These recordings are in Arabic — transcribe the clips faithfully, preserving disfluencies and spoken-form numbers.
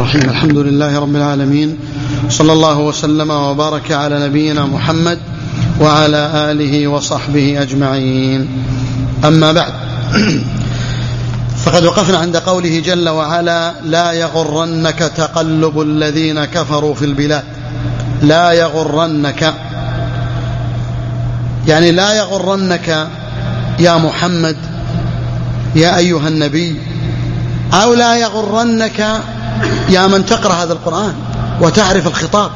الرحيم. الحمد لله رب العالمين، صلى الله وسلم وبارك على نبينا محمد وعلى آله وصحبه أجمعين. أما بعد، فقد وقفنا عند قوله جل وعلا: لا يغرنك تقلب الذين كفروا في البلاد. لا يغرنك يعني لا يغرنك يا محمد يا أيها النبي، أو لا يغرنك يا من تقرأ هذا القرآن وتعرف الخطاب.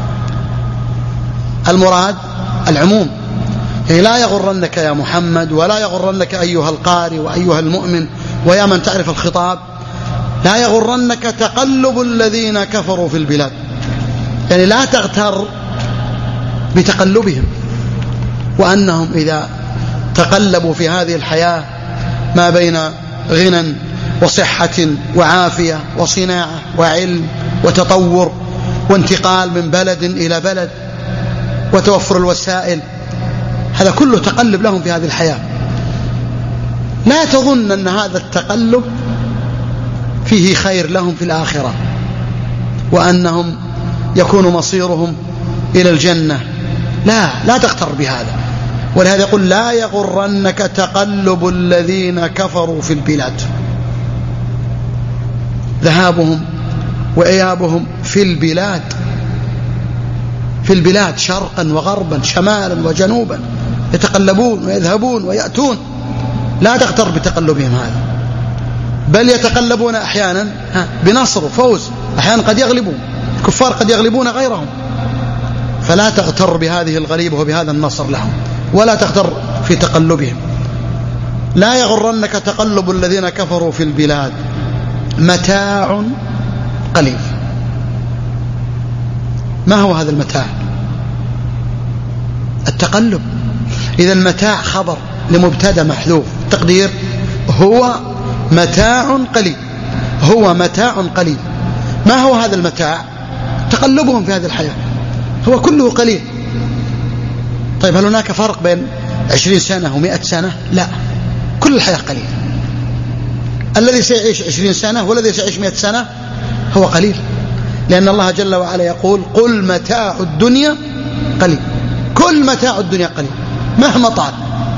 المراد العموم، يعني لا يغرنك يا محمد، ولا يغرنك أيها القارئ وأيها المؤمن ويا من تعرف الخطاب. لا يغرنك تقلب الذين كفروا في البلاد، يعني لا تغتر بتقلبهم، وأنهم إذا تقلبوا في هذه الحياة ما بين غنى وصحة وعافية وصناعة وعلم وتطور وانتقال من بلد إلى بلد وتوفر الوسائل، هذا كله تقلب لهم في هذه الحياة. لا تظن أن هذا التقلب فيه خير لهم في الآخرة، وأنهم يكون مصيرهم إلى الجنة. لا لا تغتر بهذا. ولهذا يقول: لا يغرنك تقلب الذين كفروا في البلاد. ذهابهم وإيابهم في البلاد، في البلاد شرقا وغربا شمالا وجنوبا، يتقلبون ويذهبون ويأتون. لا تغتر بتقلبهم هذا، بل يتقلبون أحيانا بنصر وفوز، أحيانا قد يغلبون الكفار، قد يغلبون غيرهم. فلا تغتر بهذه الغليبة وبهذا النصر لهم، ولا تغتر في تقلبهم. لا يغرنك تقلب الذين كفروا في البلاد، متاع قليل. ما هو هذا المتاع؟ التقلب. إذا المتاع خبر لمبتدأ محذوف، تقدير هو متاع قليل. هو متاع قليل. ما هو هذا المتاع؟ تقلبهم في هذه الحياة، هو كله قليل. طيب، هل هناك فرق بين عشرين سنة ومئة سنة؟ لا، كل الحياة قليل. الذي سيعيش عشرين سنة والذي سيعيش مئة سنة هو قليل، لأن الله جل وعلا يقول: قل متاع الدنيا قليل. كل متاع الدنيا قليل مهما طال.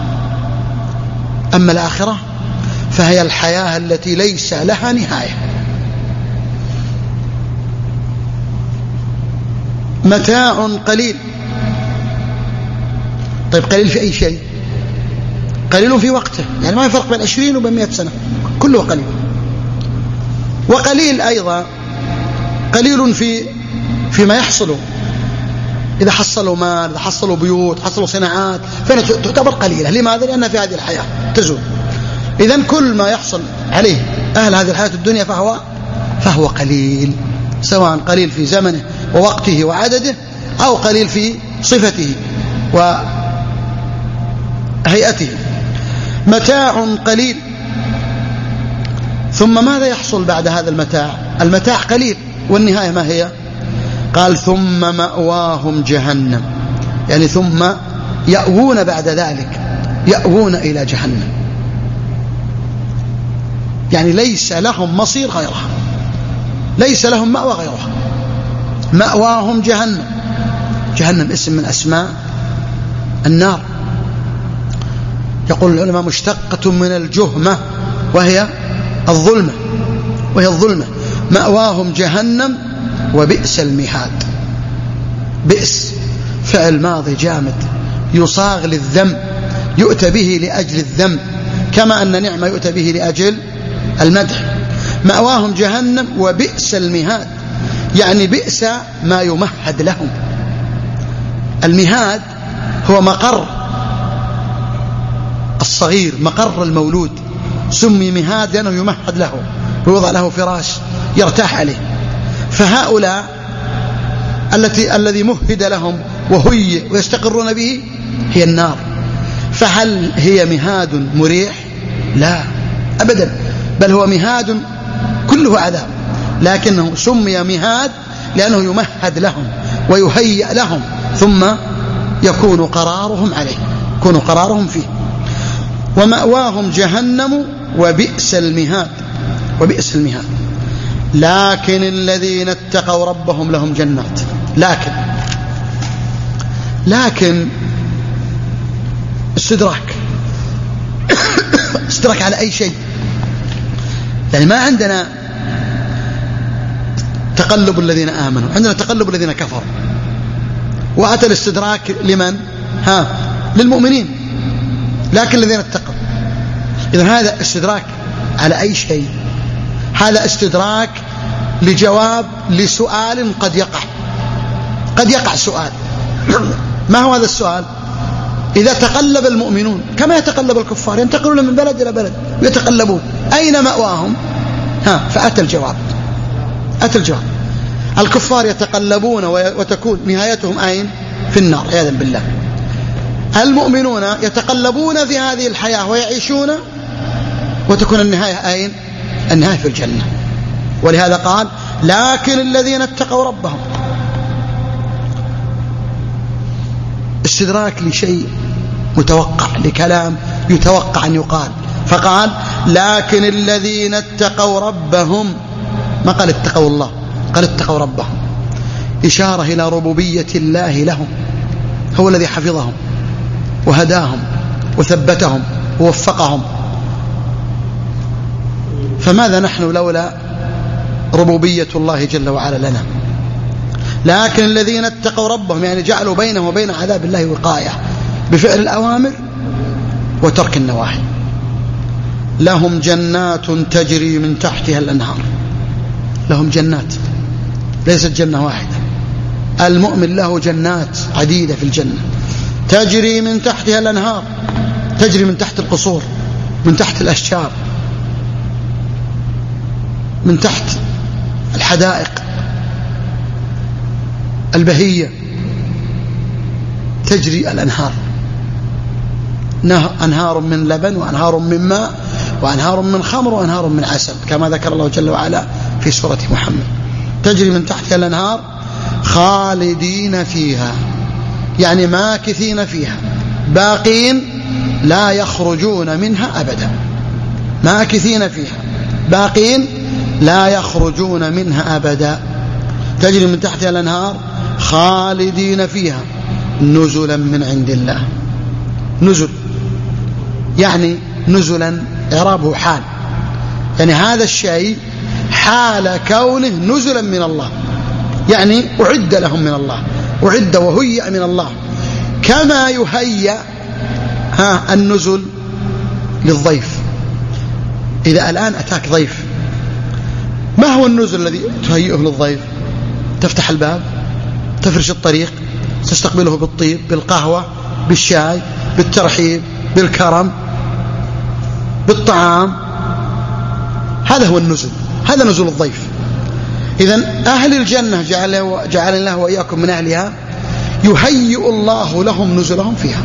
أما الآخرة فهي الحياة التي ليس لها نهاية. متاع قليل. طيب، قليل في أي شيء؟ قليل في وقته، يعني ما يفرق بين عشرين وبين مئة سنة، كله قليل. وقليل أيضا قليل في فيما يحصل. إذا حصلوا مال، إذا حصلوا بيوت، حصلوا صناعات، فإنها تعتبر قليلة. لماذا؟ لأنها في هذه الحياة تزول. إذن كل ما يحصل عليه أهل هذه الحياة الدنيا فهو فهو قليل، سواء قليل في زمنه ووقته وعدده، أو قليل في صفته وهيئته. متاع قليل. ثم ماذا يحصل بعد هذا المتاع؟ المتاع قليل، والنهاية ما هي؟ قال: ثم مأواهم جهنم، يعني ثم يأوون بعد ذلك، يأوون إلى جهنم، يعني ليس لهم مصير غيرها، ليس لهم مأوى غيرها. مأواهم جهنم. جهنم اسم من أسماء النار. يقول العلماء: مشتقة من الجهمة، وهي الظلمة، وهي الظلمة. مأواهم جهنم وبئس المهاد. بئس فعل ماضي جامد يصاغ للذم، يؤتى به لأجل الذم، كما أن نعمة يؤتى به لأجل المدح. مأواهم جهنم وبئس المهاد، يعني بئس ما يمهد لهم. المهاد هو مقر الصغير، مقر المولود، سمي مهاد لأنه يمهد له ويوضع له فراش يرتاح عليه. فهؤلاء التي الذي مهد لهم وهي ويستقرون به هي النار. فهل هي مهاد مريح؟ لا أبدا، بل هو مهاد كله عذاب، لكنه سمي مهاد لأنه يمهد لهم ويهيأ لهم، ثم يكون قرارهم عليه، يكون قرارهم فيه. ومأواهم جهنم وبئس المهاد. وبئس المهاد لكن الذين اتقوا ربهم لهم جنات. لكن لكن استدراك استدراك على أي شيء. يعني ما عندنا تقلب الذين آمنوا، عندنا تقلب الذين كفروا. وأتى الاستدراك لمن؟ ها للمؤمنين، لكن الذين اتقوا. إذن هذا استدراك على أي شيء، هذا استدراك لجواب لسؤال قد يقع قد يقع سؤال. ما هو هذا السؤال؟ إذا تقلب المؤمنون كما يتقلب الكفار، ينتقلون من بلد إلى بلد ويتقلبون، أين مأواهم؟ ها فأتى الجواب أتى الجواب الكفار يتقلبون وتكون نهايتهم أين؟ في النار عياذا بالله. المؤمنون يتقلبون في هذه الحياة ويعيشون وتكون النهاية أين؟ النهاية في الجنة. ولهذا قال لكن الذين اتقوا ربهم. استدراك لشيء متوقع، لكلام يتوقع أن يقال، فقال لكن الذين اتقوا ربهم، ما قال اتقوا الله، قال اتقوا ربهم، إشارة إلى ربوبية الله لهم، هو الذي حفظهم وهداهم وثبتهم ووفقهم. فماذا نحن لولا ربوبية الله جل وعلا لنا؟ لكن الذين اتقوا ربهم يعني جعلوا بينه وبين عذاب الله وقاية بفعل الأوامر وترك النواهي. لهم جنات تجري من تحتها الأنهار. لهم جنات، ليست جنة واحدة. المؤمن له جنات عديدة في الجنة تجري من تحتها الأنهار، تجري من تحت القصور، من تحت الأشجار، من تحت الحدائق البهية، تجري الأنهار، أنهار من لبن وأنهار من ماء وأنهار من خمر وأنهار من عسل، كما ذكر الله جل وعلا في سورة محمد. تجري من تحتها الأنهار خالدين فيها، يعني ماكثين فيها، باقين لا يخرجون منها أبدا. ماكثين فيها باقين لا يخرجون منها أبدا. تجري من تحتها الأنهار خالدين فيها نزلا من عند الله. نزل يعني نزلا إعرابه حال، يعني هذا الشيء حال كونه نزلا من الله، يعني أعد لهم من الله، أعد وهيئ من الله، كما يهيأ ها النزل للضيف. إذا الآن أتاك ضيف، ما هو النزل الذي تهيئه للضيف؟ تفتح الباب، تفرش الطريق، تستقبله بالطيب، بالقهوة، بالشاي، بالترحيب، بالكرم، بالطعام. هذا هو النزل، هذا نزل الضيف. إذن أهل الجنة جعل, جعل الله وإياكم من أهلها، يهيئ الله لهم نزلهم فيها.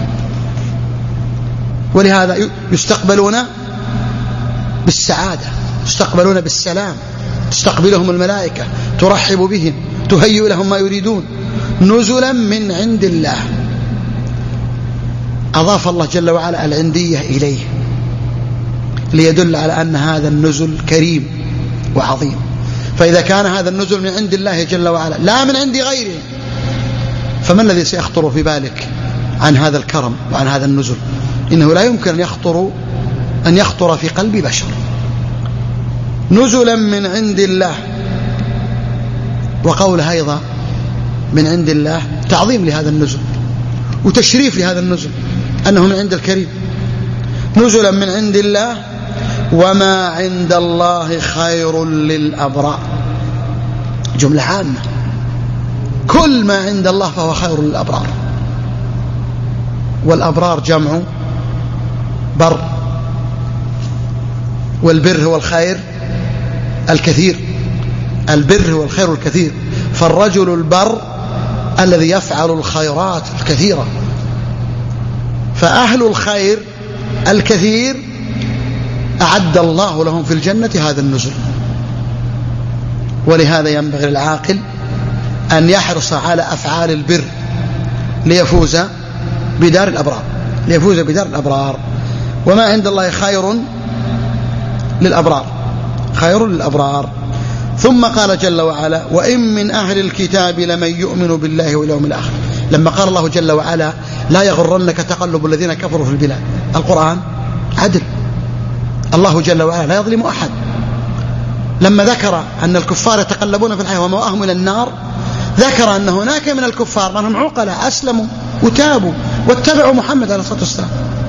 ولهذا يستقبلون بالسعادة، يستقبلون بالسلام، تستقبلهم الملائكة، ترحب بهم، تهيئ لهم ما يريدون، نزلا من عند الله. أضاف الله جل وعلا العندية إليه ليدل على أن هذا النزل كريم وعظيم. فإذا كان هذا النزل من عند الله جل وعلا لا من عند غيره، فما الذي سيخطر في بالك عن هذا الكرم وعن هذا النزل؟ إنه لا يمكن أن يخطر أن يخطر في قلب بشر. نزلا من عند الله. وقولها أيضا من عند الله تعظيم لهذا النزل وتشريف لهذا النزل، أنه من عند الكريم. نزلا من عند الله وما عند الله خير للأبرار. جملة عامة، كل ما عند الله فهو خير للأبرار. والأبرار جمع بر، والبر هو الخير الكثير. البر هو الخير الكثير. فالرجل البر الذي يفعل الخيرات الكثيرة. فأهل الخير الكثير أعد الله لهم في الجنة هذا النزل. ولهذا ينبغي للعاقل أن يحرص على أفعال البر ليفوز بدار الأبرار، ليفوز بدار الأبرار. وما عند الله خير للأبرار، خير للأبرار. ثم قال جل وعلا وإن من أهل الكتاب لمن يؤمن بالله واليوم الآخر. لما قال الله جل وعلا لا يغرنك تقلب الذين كفروا في البلاد، القرآن عدل، الله جل وعلا لا يظلم أحد. لما ذكر أن الكفار يتقلبون في الحياة ومأواهم إلى النار، ذكر أن هناك من الكفار منهم عقلاء أسلموا وتابوا واتبعوا محمد عليه الصلاة والسلام.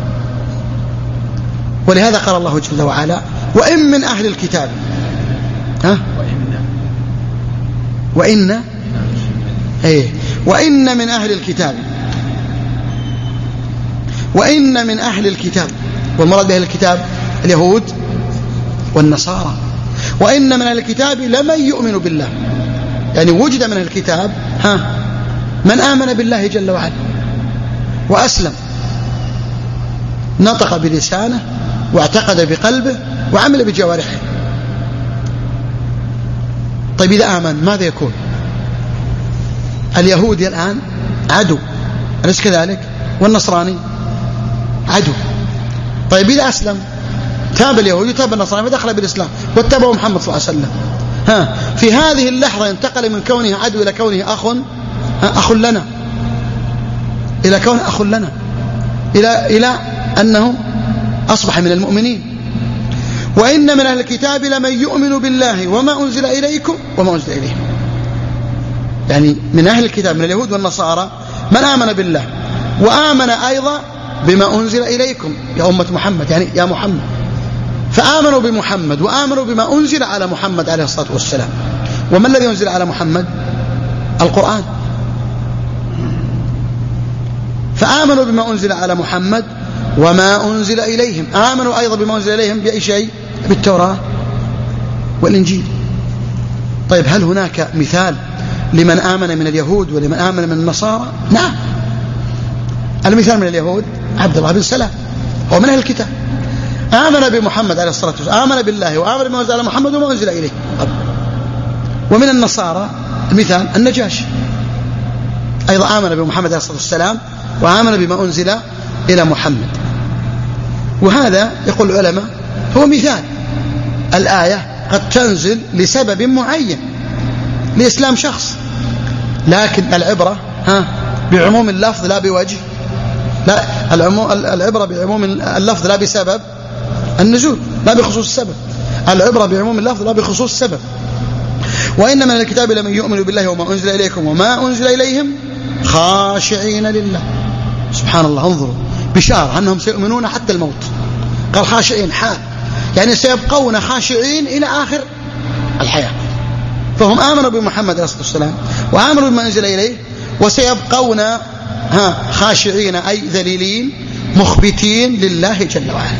ولهذا قال الله جل وعلا وإن من أهل الكتاب، ها؟ وإن إيه وإن من أهل الكتاب، وإن من أهل الكتاب، والمراد بأهل الكتاب اليهود والنصارى. وإن من أهل الكتاب لمن يؤمن بالله، يعني وجد من الكتاب ها من آمن بالله جل وعلا وأسلم، نطق بلسانه واعتقد بقلبه وعمل بجوارحه. طيب إذا آمن ماذا يكون؟ اليهودي الآن عدو، أليس كذلك؟ والنصراني عدو. طيب إذا أسلم، تاب اليهودي تاب النصراني ودخل بالإسلام واتبعوا محمد صلى الله عليه وسلم، ها في هذه اللحظة انتقل من كونه عدو إلى كونه أخ أخ لنا، إلى كونه أخ لنا، إلى إلى أنه أصبح من المؤمنين. وإن من أهل الكتاب لمن يؤمن بالله وما أنزل إليكم وما أنزل إليهم، يعني من أهل الكتاب من اليهود والنصارى من آمن بالله وآمن أيضا بما أنزل إليكم يا أمة محمد، يعني يا محمد، فآمنوا بمحمد وآمنوا بما أنزل على محمد عليه الصلاة والسلام. وما الذي أنزل على محمد؟ القرآن. فآمنوا بما أنزل على محمد وما أنزل إليهم، آمنوا أيضا بما أنزل إليهم بأي شيء؟ بالتوراة والإنجيل. طيب هل هناك مثال لمن آمن من اليهود ولمن آمن من النصارى؟ نعم. المثال من اليهود عبد الله بن سلام، هو من أهل الكتاب، آمن بمحمد عليه الصلاة والسلام، آمن بالله وآمن بما أنزل على محمد وما أنزل إليه. ومن النصارى المثال النجاشي، أيضا آمن بمحمد عليه الصلاة والسلام وآمن بما أنزل إلى محمد. وهذا يقول العلماء هو مثال. الآية قد تنزل لسبب معين لإسلام شخص، لكن العبرة ها بعموم اللفظ لا بوجه، لا العبرة بعموم اللفظ لا بسبب النزول، لا بخصوص السبب. العبرة بعموم اللفظ لا بخصوص السبب. وإن من الكتاب لمن يؤمن بالله وما أنزل إليكم وما أنزل إليهم خاشعين لله. سبحان الله، انظروا، بشارة أنهم سيؤمنون حتى الموت. قال خاشعين حال، يعني سيبقون خاشعين إلى آخر الحياة. فهم آمنوا بمحمد عليه الصلاة والسلام وآمنوا بما أنزل إليه، وسيبقون ها خاشعين أي ذليلين مخبتين لله جل وعلا،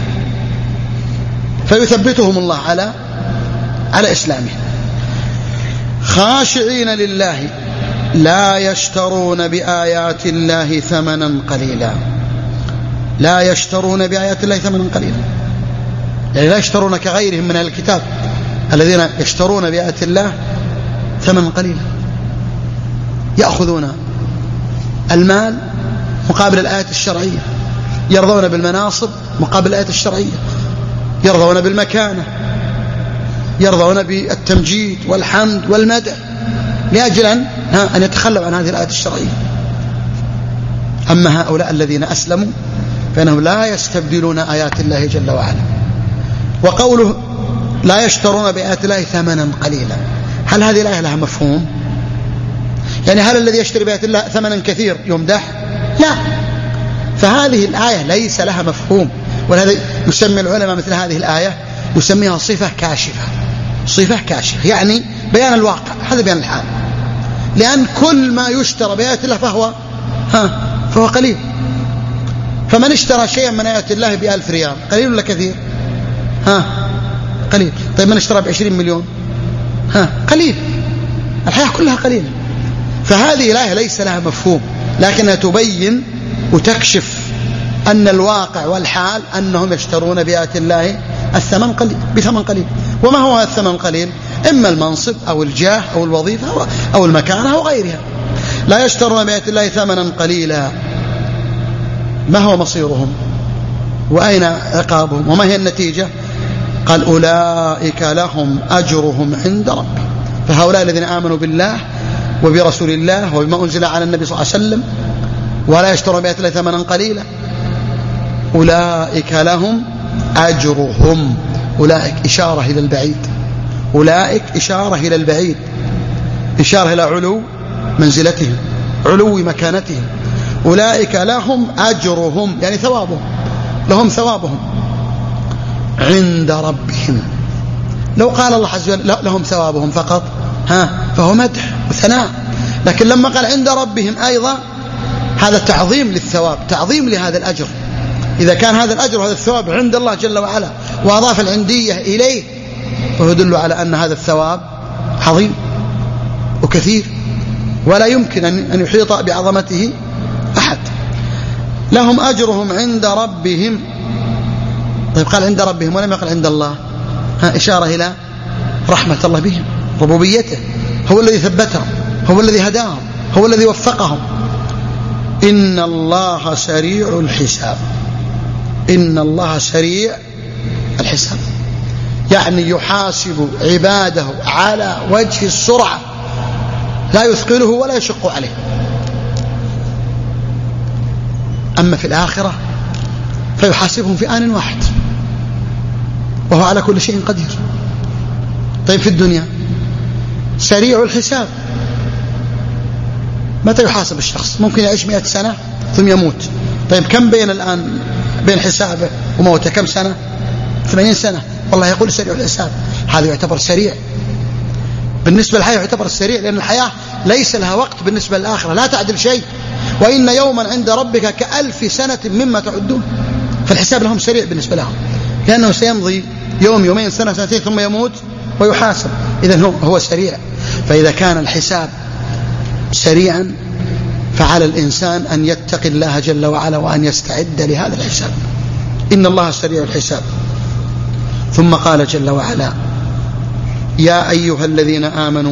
فيثبتهم الله على على إسلامه. خاشعين لله لا يشترون بآيات الله ثمنا قليلا، لا يشترون بآيات الله ثمنا قليلا، يعني لا يشترون كغيرهم من أهل الكتاب الذين يشترون بآيات الله ثمنا قليلا، يأخذون المال مقابل الآيات الشرعية، يرضون بالمناصب مقابل الآيات الشرعية، يرضون بالمكانة، يرضون بالتمجيد والحمد والمدح لأجل أن, أن يتخلوا عن هذه الآيات الشرعية. أما هؤلاء الذين أسلموا فإنهم لا يستبدلون آيات الله جل وعلا. وقوله لا يشترون بآيات الله ثمنا قليلا، هل هذه الآية لها مفهوم؟ يعني هل الذي يشتري بآيات الله ثمنا كثير يمدح؟ لا، فهذه الآية ليس لها مفهوم. ولهذا يسمي العلماء مثل هذه الآية يسميها صفة كاشفة، صفة كاشفة يعني بيان الواقع، هذا بيان الحال. لأن كل ما يشترى بآيات الله فهو ها فهو قليل. فمن اشترى شيئا من آيات الله بألف ريال قليل ولا كثير؟ ها قليل. طيب من اشترى بعشرين مليون؟ ها قليل. الحياة كلها قليلة. فهذه الآية ليس لها مفهوم، لكنها تبين وتكشف أن الواقع والحال أنهم يشترون بآيات الله الثمن قليل بثمن قليل. وما هو الثمن القليل؟ إما المنصب أو الجاه أو الوظيفة أو المكانة أو غيرها. لا يشترون بآيات الله ثمنا قليلا. ما هو مصيرهم وأين عقابهم وما هي النتيجة؟ قال أولئك لهم أجرهم عند ربهم فهؤلاء الذين آمنوا بالله وبرسول الله وبما أنزل على النبي صلى الله عليه وسلم ولا يشترون بآيات الله ثمنا قليلا أولئك لهم أجرهم. أولئك إشارة إلى البعيد، أولئك إشارة إلى البعيد، إشارة إلى علو منزلتهم، علو مكانتهم. أولئك لهم أجرهم يعني ثوابهم، لهم ثوابهم عند ربهم. لو قال الله عز وجل لهم ثوابهم فقط ها فهو مدح وثناء، لكن لما قال عند ربهم أيضا هذا تعظيم للثواب، تعظيم لهذا الأجر. إذا كان هذا الأجر وهذا الثواب عند الله جل وعلا وأضاف العندية إليه فهو يدل على أن هذا الثواب عظيم وكثير ولا يمكن أن يحيط بعظمته أحد. لهم أجرهم عند ربهم. طيب قال عند ربهم ولم يقل عند الله، ها إشارة إلى رحمة الله بهم، ربوبيته، هو الذي ثبتهم، هو الذي هداهم، هو الذي وفقهم. إن الله سريع الحساب. إن الله سريع الحساب يعني يحاسب عباده على وجه السرعة، لا يثقله ولا يشق عليه. أما في الآخرة فيحاسبهم في آن واحد وهو على كل شيء قدير. طيب في الدنيا سريع الحساب، متى يحاسب الشخص؟ ممكن يعيش مئة سنة ثم يموت. طيب كم بين الآن بين حسابه وموته؟ كم سنة؟ ثمانين سنة. والله يقول سريع الحساب، هذا يعتبر سريع بالنسبة للحياة، يعتبر السريع لأن الحياة ليس لها وقت بالنسبة للآخرة، لا تعدل شيء. وإن يوما عند ربك كألف سنة مما تعدون. فالحساب لهم سريع بالنسبة لهم، لأنه سيمضي يوم يومين سنة سنتين ثم يموت ويحاسب. إذن هو, هو سريع. فإذا كان الحساب سريعا فعلى الإنسان أن يتقي الله جل وعلا وأن يستعد لهذا الحساب. إن الله سريع الحساب. ثم قال جل وعلا يا أيها الذين آمنوا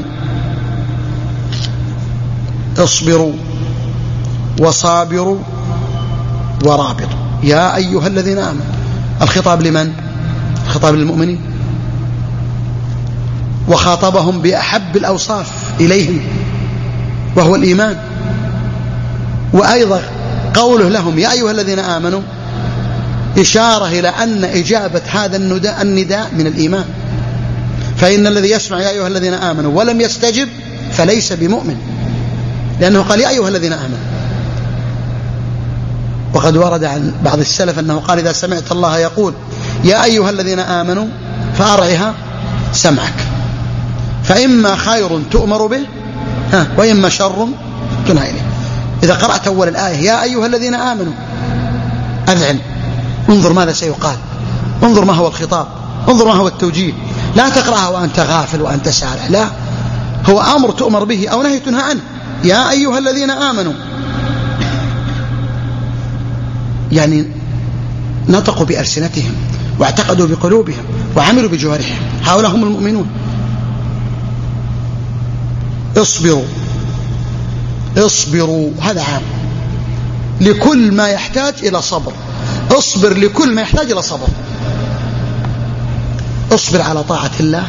اصبروا وصابروا ورابطوا. يا أيها الذين آمنوا، الخطاب لمن؟ الخطاب للمؤمنين، وخاطبهم بأحب الأوصاف إليهم وهو الإيمان. وأيضا قوله لهم يا أيها الذين آمنوا إشارة إلى أن إجابة هذا النداء من الإيمان. فإن الذي يسمع يا أيها الذين آمنوا ولم يستجب فليس بمؤمن، لأنه قال يا أيها الذين آمنوا. وقد ورد عن بعض السلف أنه قال إذا سمعت الله يقول يا أيها الذين آمنوا فأرعها سمعك، فإما خير تؤمر به ها وإما شر تنهى إليه. إذا قرأت أول الآية يا أيها الذين آمنوا أذعن، انظر ماذا سيقال، انظر ما هو الخطاب، انظر ما هو التوجيه. لا تقرأها وأنت غافل وأنت سارع، لا، هو أمر تؤمر به أو نهي تنهى عنه. يا أيها الذين آمنوا يعني نطقوا بألسنتهم واعتقدوا بقلوبهم وعملوا بجوارحهم، هؤلاء هم المؤمنون. اصبروا اصبروا هذا عام لكل ما يحتاج إلى صبر. اصبر لكل ما يحتاج إلى صبر. اصبر على طاعة الله،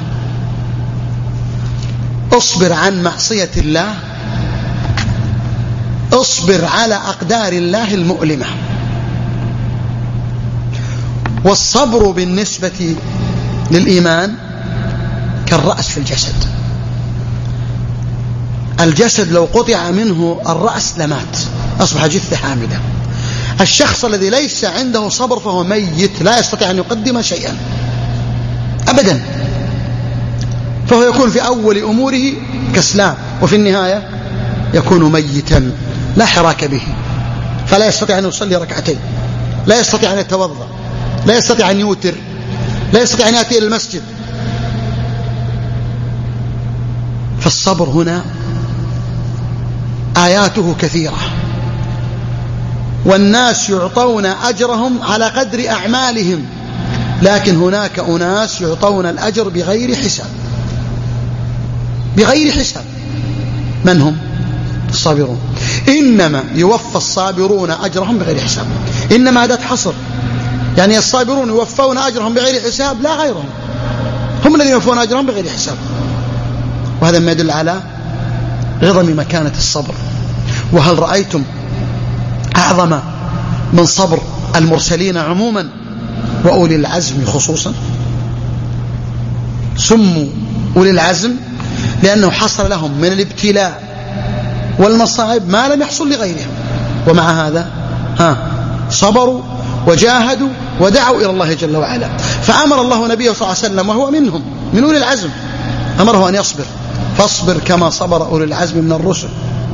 اصبر عن معصية الله، اصبر على أقدار الله المؤلمة. والصبر بالنسبة للإيمان كالرأس في الجسد. الجسد لو قطع منه الرأس لمات، أصبح جثة حامدة. الشخص الذي ليس عنده صبر فهو ميت، لا يستطيع أن يقدم شيئا أبدا، فهو يكون في أول أموره كسلان وفي النهاية يكون ميتا لا حراك به، فلا يستطيع أن يصلي ركعتين، لا يستطيع أن يتوضأ، لا يستطيع أن يوتر، لا يستطيع أن يأتي إلى المسجد. فالصبر هنا آياته كثيرة، والناس يعطون أجرهم على قدر أعمالهم، لكن هناك أناس يعطون الأجر بغير حساب، بغير حساب. من هم؟ الصابرون. إنما يوفى الصابرون أجرهم بغير حساب. إنما أداة حصر، يعني الصابرون يوفون أجرهم بغير حساب لا غيرهم، هم الذين يوفون أجرهم بغير حساب. وهذا ما يدل على عظم مكانة الصبر. وهل رأيتم أعظم من صبر المرسلين عموما وأولي العزم خصوصا؟ سموا أولي العزم لأنه حصل لهم من الابتلاء والمصائب ما لم يحصل لغيرهم، ومع هذا ها صبروا وجاهدوا ودعوا إلى الله جل وعلا. فأمر الله نبيه صلى الله عليه وسلم وهو منهم من أولي العزم، أمره أن يصبر، فاصبر كما صبر أولي العزم من الرسل.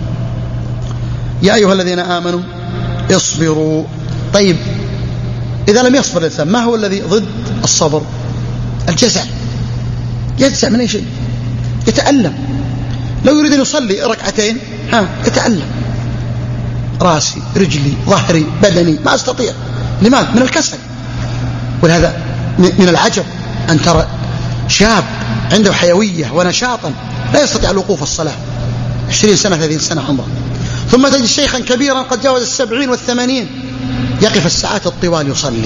يا أيها الذين آمنوا اصبروا. طيب إذا لم يصبر الإنسان ما هو الذي ضد الصبر؟ الجزع، يجزع من أي شيء، يتألم. لو يريد أن يصلي ركعتين ها يتألم، راسي رجلي ظهري بدني ما أستطيع. لماذا؟ من الكسل. ولهذا من العجب أن ترى شاب عنده حيوية ونشاطا لا يستطيع الوقوف الصلاة، عشرين سنة ثلاثين سنة عمره، ثم تجد شيخا كبيرا قد جاوز السبعين والثمانين يقف الساعات الطوال يصلي.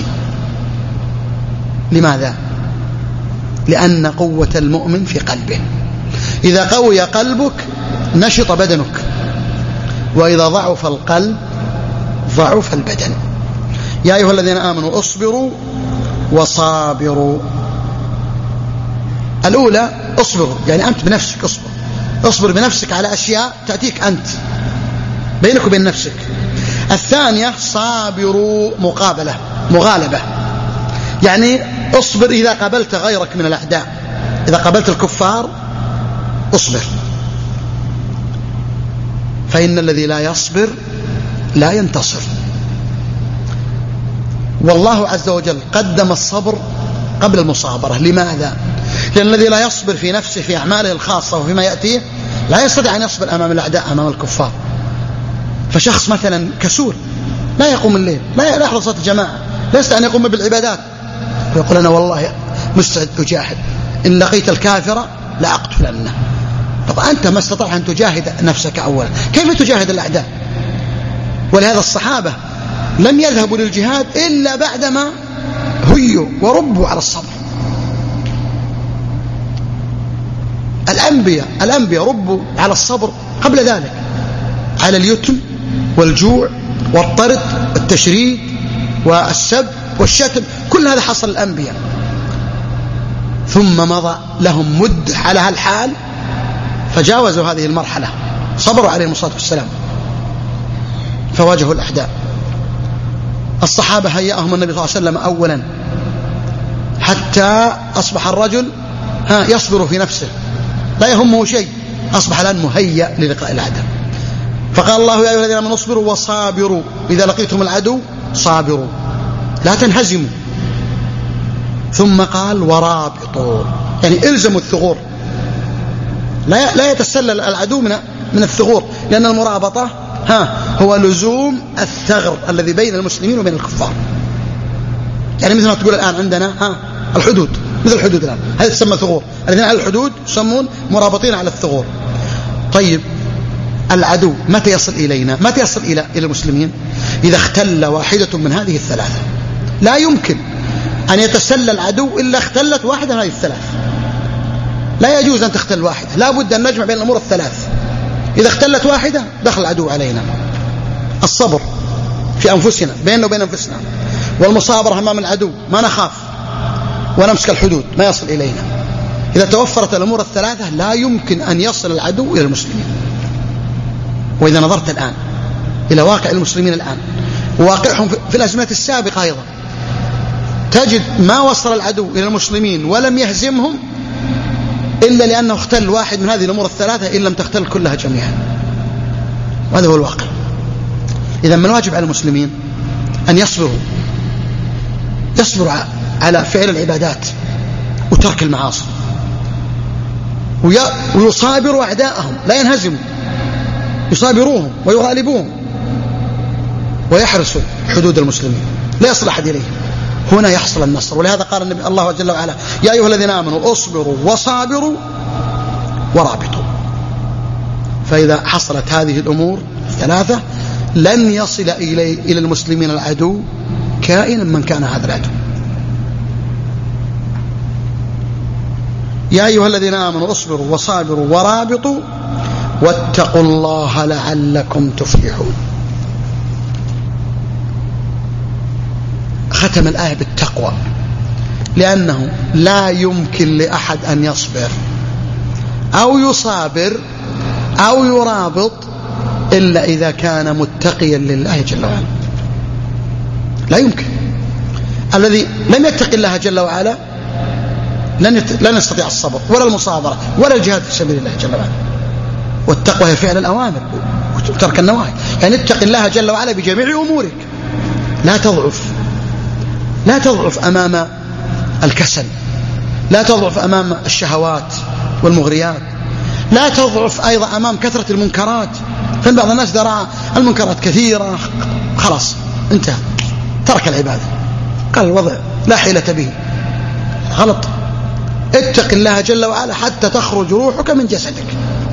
لماذا؟ لأن قوة المؤمن في قلبه. إذا قوي قلبك نشط بدنك، وإذا ضعف القلب ضعف البدن. يا أيها الذين آمنوا اصبروا وصابروا. الأولى اصبروا يعني أنت بنفسك اصبر، اصبر بنفسك على أشياء تأتيك أنت بينك وبين نفسك. الثانية صابروا مقابلة مغالبة، يعني اصبر إذا قابلت غيرك من الأعداء، إذا قابلت الكفار اصبر، فإن الذي لا يصبر لا ينتصر. والله عز وجل قدم الصبر قبل المصابرة. لماذا؟ لأن الذي لا يصبر في نفسه في أعماله الخاصة وفيما يأتيه لا يستطيع أن يصبر أمام الأعداء أمام الكفار. فشخص مثلا كسول لا يقوم الليل، لا يحضر صلاة الجماعة، لا يستطيع أن يقوم بالعبادات، ويقول أنا والله مستعد أجاهد، إن لقيت الكافر لأقتلنه. طب أنت ما استطعت أن تجاهد نفسك أولا، كيف تجاهد الأعداء؟ ولهذا الصحابة لم يذهبوا للجهاد إلا بعدما هيوا وربوا على الصبر. الأنبياء الأنبياء ربوا على الصبر قبل ذلك، على اليتم والجوع والطرد والتشريد والسب والشتم، كل هذا حصل الأنبياء. ثم مضى لهم مدة على هالحال فجاوزوا هذه المرحلة، صبروا عليهم الصلاة والسلام فواجهوا الأعداء. الصحابة هيأهم النبي صلى الله عليه وسلم أولا حتى أصبح الرجل ها يصبر في نفسه لا يهمه شيء، أصبح الآن مهيأ للقاء الأعداء. فقال الله يا أيها الذين آمنوا اصبروا وصابروا، إذا لقيتم العدو صابروا لا تنهزموا. ثم قال ورابطوا، يعني الزموا الثغور، لا لا يتسلل العدو من من الثغور، لأن المرابطة ها هو لزوم الثغر الذي بين المسلمين وبين الكفار. يعني مثل ما تقول الآن عندنا ها الحدود، مثل الحدود الآن هذه تسمى ثغور، الذين على الحدود يسمون مرابطين على الثغور. طيب العدو متى يصل إلينا؟ متى يصل إلى إلى المسلمين؟ إذا اختل واحدة من هذه الثلاثة. لا يمكن أن يتسلل العدو إلا اختلت واحدة من هذه الثلاث، لا يجوز أن تختل واحدة، لا بد أن نجمع بين الأمور الثلاث. إذا اختلت واحدة دخل العدو علينا. الصبر في أنفسنا بيننا وبين أنفسنا، والمصابرة أمام العدو ما نخاف ونمسك الحدود ما يصل إلينا. إذا توفرت الأمور الثلاثة لا يمكن أن يصل العدو إلى المسلمين. وإذا نظرت الآن إلى واقع المسلمين الآن وواقعهم في الأزمات السابقة أيضا تجد ما وصل العدو إلى المسلمين ولم يهزمهم إلا لأنه اختل واحد من هذه الأمور الثلاثة، إن لم تختل كلها جميعا. وهذا هو الواقع. إذا من الواجب على المسلمين أن يصبروا يصبروا على فعل العبادات وترك المعاصي، ويصابروا أعداءهم لا ينهزموا، يصابروهم ويغالبوهم ويحرسوا حدود المسلمين لا يصل أحد إليه، هنا يحصل النصر. ولهذا قال النبي الله جل وعلا يا أيها الذين آمنوا اصبروا وصابروا ورابطوا. فإذا حصلت هذه الأمور الثلاثة لن يصل إلي إلى المسلمين العدو كائنا من كان هذا العدو. يا أيها الذين آمنوا اصبروا وصابروا ورابطوا واتقوا الله لعلكم تفلحون. ختم الآية بالتقوى، لأنه لا يمكن لأحد أن يصبر أو يصابر أو يرابط إلا إذا كان متقيا لله جل وعلا. لا يمكن. الذي لم يتق الله جل وعلا لن يت... لن يستطيع الصبر ولا المصابرة ولا الجهاد في سبيل الله جل وعلا. والتقوى هي فعل الأوامر وترك النواهي، يعني اتق الله جل وعلا بجميع أمورك. لا تضعف لا تضعف أمام الكسل، لا تضعف أمام الشهوات والمغريات، لا تضعف أيضا أمام كثرة المنكرات. فبعض الناس إذا رأى المنكرات كثيرة خلاص انتهى، ترك العبادة، قال الوضع لا حيلة به. غلط. اتق الله جل وعلا حتى تخرج روحك من جسدك.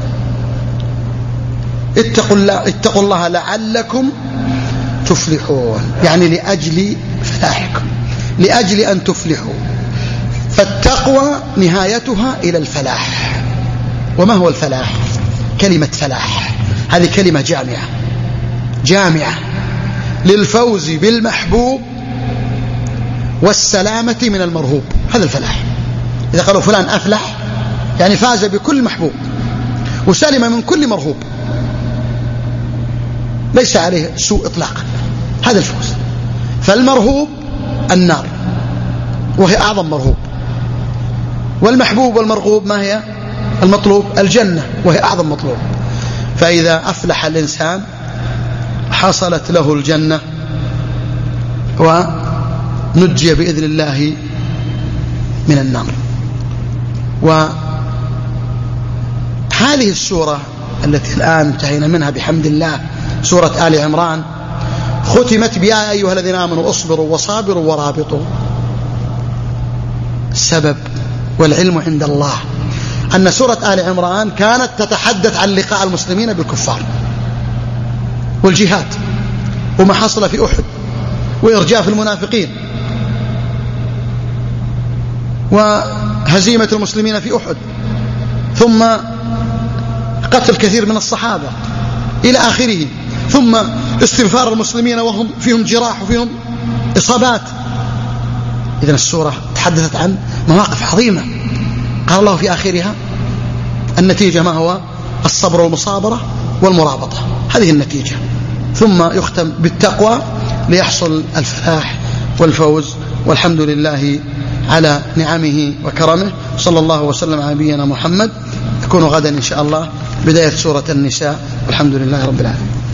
اتقوا الله, اتقوا الله لعلكم تفلحون، يعني لأجل فلاحكم، لأجل أن تفلحوا. فالتقوى نهايتها إلى الفلاح. وما هو الفلاح؟ كلمة فلاح هذه كلمة جامعة جامعة للفوز بالمحبوب والسلامة من المرهوب. هذا الفلاح. إذا قالوا فلان أفلح يعني فاز بكل محبوب وسلم من كل مرهوب، ليس عليه سوء إطلاقا. هذا الفوز. فالمرهوب النار وهي أعظم مرهوب، والمحبوب والمرغوب ما هي؟ المطلوب الجنة وهي أعظم مطلوب. فإذا أفلح الإنسان حصلت له الجنة ونجي بإذن الله من النار. وهذه السورة التي الآن انتهينا منها بحمد الله، سورة آل عمران، ختمت بيا أيها الذين آمنوا اصبروا وصابروا ورابطوا. السبب والعلم عند الله أن سورة آل عمران كانت تتحدث عن لقاء المسلمين بالكفار والجهاد وما حصل في أحد وإرجاف المنافقين وهزيمة المسلمين في أحد ثم قتل كثير من الصحابة إلى آخره، ثم استنفار المسلمين وهم فيهم جراح وفيهم إصابات. إذن السورة تحدثت عن مواقف عظيمة. قال الله في آخرها النتيجة ما هو؟ الصبر والمصابرة والمرابطة. هذه النتيجة. ثم يختم بالتقوى ليحصل الفلاح والفوز. والحمد لله على نعمه وكرمه. صلى الله وسلم على نبينا محمد. يكون غدا إن شاء الله بداية سورة النساء. والحمد لله رب العالمين.